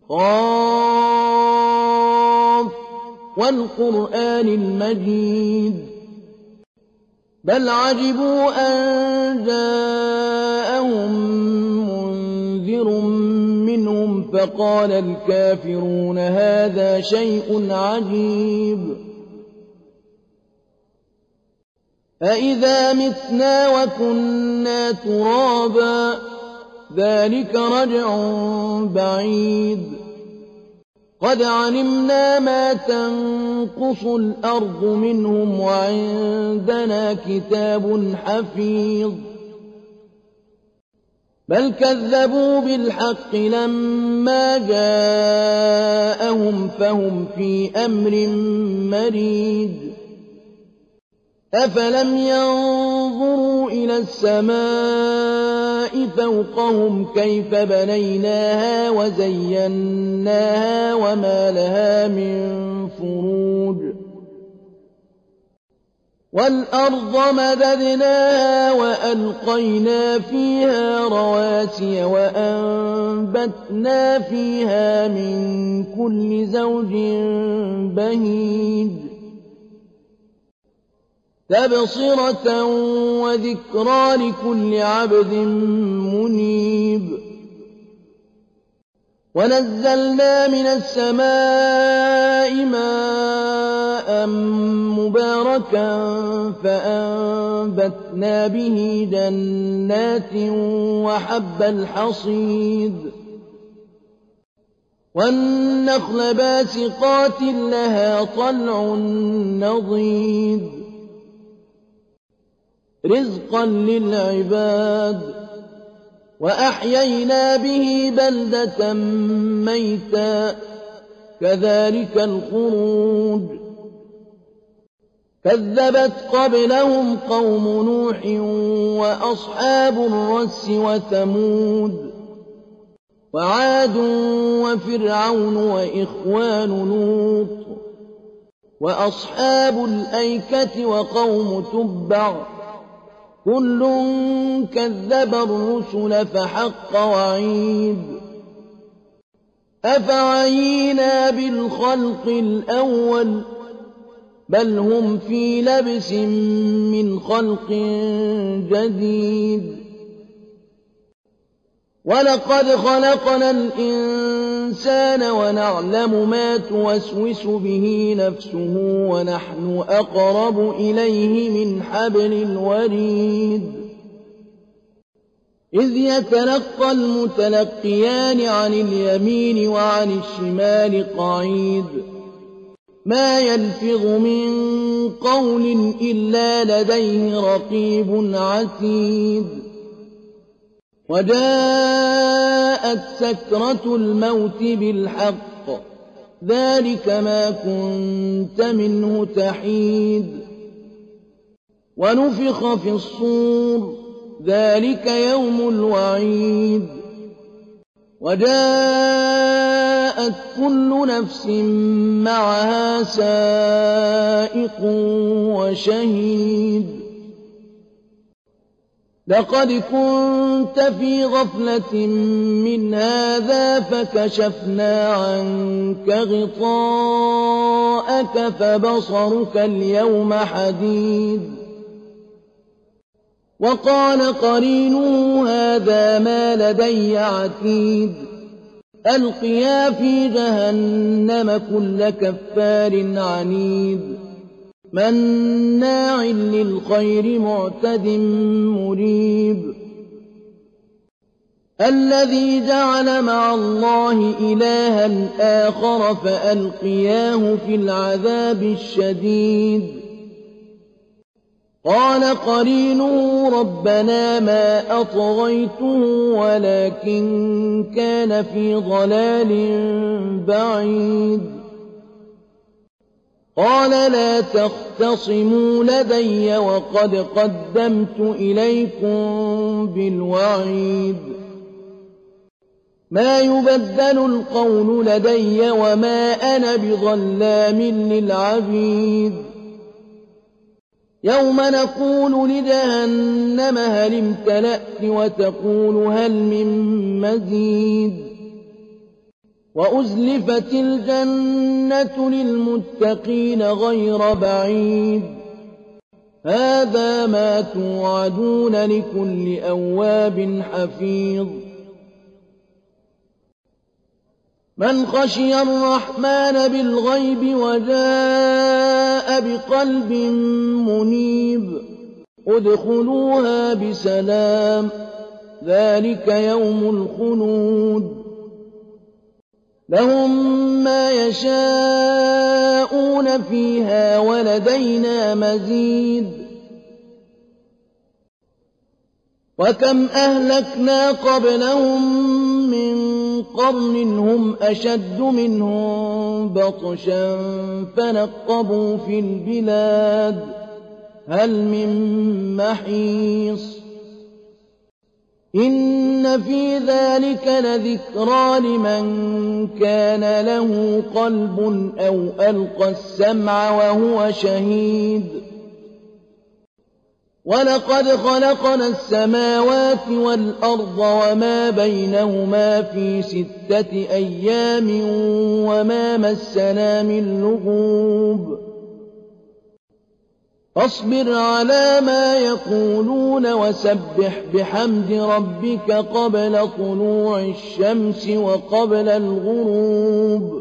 قاف والقرآن المجيد بل عجبوا أن جاءهم منذر منهم فقال الكافرون هذا شيء عجيب أإذا متنا وكنا ترابا ذلك رجع بعيد قد علمنا ما تنقص الأرض منهم وعندنا كتاب حفيظ بل كذبوا بالحق لما جاءهم فهم في أمر مريج أفلم ينظروا إلى السماء فوقهم كيف بنيناها وزيناها وما لها من فروج والأرض مددناها وألقينا فيها رواسي وأنبتنا فيها من كل زوج بهيج تبصرة وذكرى لكل عبد منيب ونزلنا من السماء ماء مباركا فأنبتنا به جنات وحب الحصيد والنخل باسقات لها طلع نضيد رزقا للعباد وأحيينا به بلدة ميتا كذلك الخروج كذبت قبلهم قوم نوح وأصحاب الرس وثمود وعاد وفرعون وإخوان لوط وأصحاب الأيكة وقوم تبع كل كذب الرسل فحق وعيد أفعينا بالخلق الأول بل هم في لبس من خلق جديد ولقد خلقنا الإنسان ونعلم ما توسوس به نفسه ونحن أقرب إليه من حبل الوريد إذ يتلقى المتلقيان عن اليمين وعن الشمال قعيد ما يلفظ من قول إلا لديه رقيب عتيد وجاءت سكرة الموت بالحق ذلك ما كنت منه تحيد ونفخ في الصور ذلك يوم الوعيد وجاءت كل نفس معها سائق وشهيد لقد كنت في غفلة من هذا فكشفنا عنك غطاءك فبصرك اليوم حديد وقال قرينه هذا ما لدي عتيد ألقيا في جهنم كل كفار عنيد مناع للخير معتد مريب الذي جعل مع الله إلها آخر فألقياه في العذاب الشديد قال قرينه ربنا ما أطغيته ولكن كان في ضلال بعيد قال لا تختصموا لدي وقد قدمت إليكم بالوعيد ما يبدل القول لدي وما أنا بظلام للعبيد يوم نقول لجهنم هل امتلأت وتقول هل من مزيد وأزلفت الجنة للمتقين غير بعيد هذا ما توعدون لكل أواب حفيظ من خشي الرحمن بالغيب وجاء بقلب منيب ادخلوها بسلام ذلك يوم الخلود لهم ما يشاءون فيها ولدينا مزيد وكم أهلكنا قبلهم من قرن هم أشد منهم بطشا فنقبوا في البلاد هل من محيص إن في ذلك لذكرى لمن كان له قلب أو ألقى السمع وهو شهيد ولقد خلقنا السماوات والأرض وما بينهما في 6 أيام وما مسنا من لغوب فاصبر على ما يقولون وسبح بحمد ربك قبل طلوع الشمس وقبل الغروب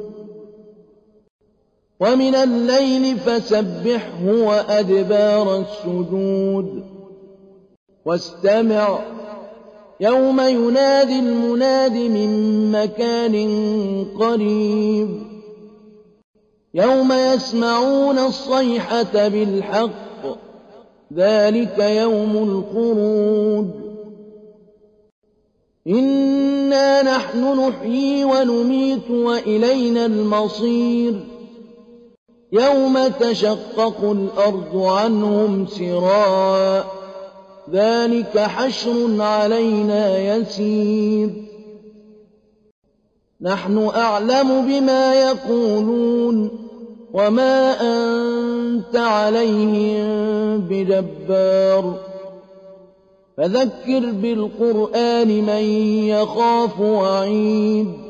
ومن الليل فسبحه وأدبار السجود واستمع يوم ينادي المناد من مكان قريب يوم يسمعون الصيحة بالحق ذلك يوم الخروج إنا نحن نحيي ونميت وإلينا المصير يوم تشقق الأرض عنهم سراء ذلك حشر علينا يسير نحن أعلم بما يقولون وما أنت عليهم بجبار فذكر بالقرآن من يخاف وعيد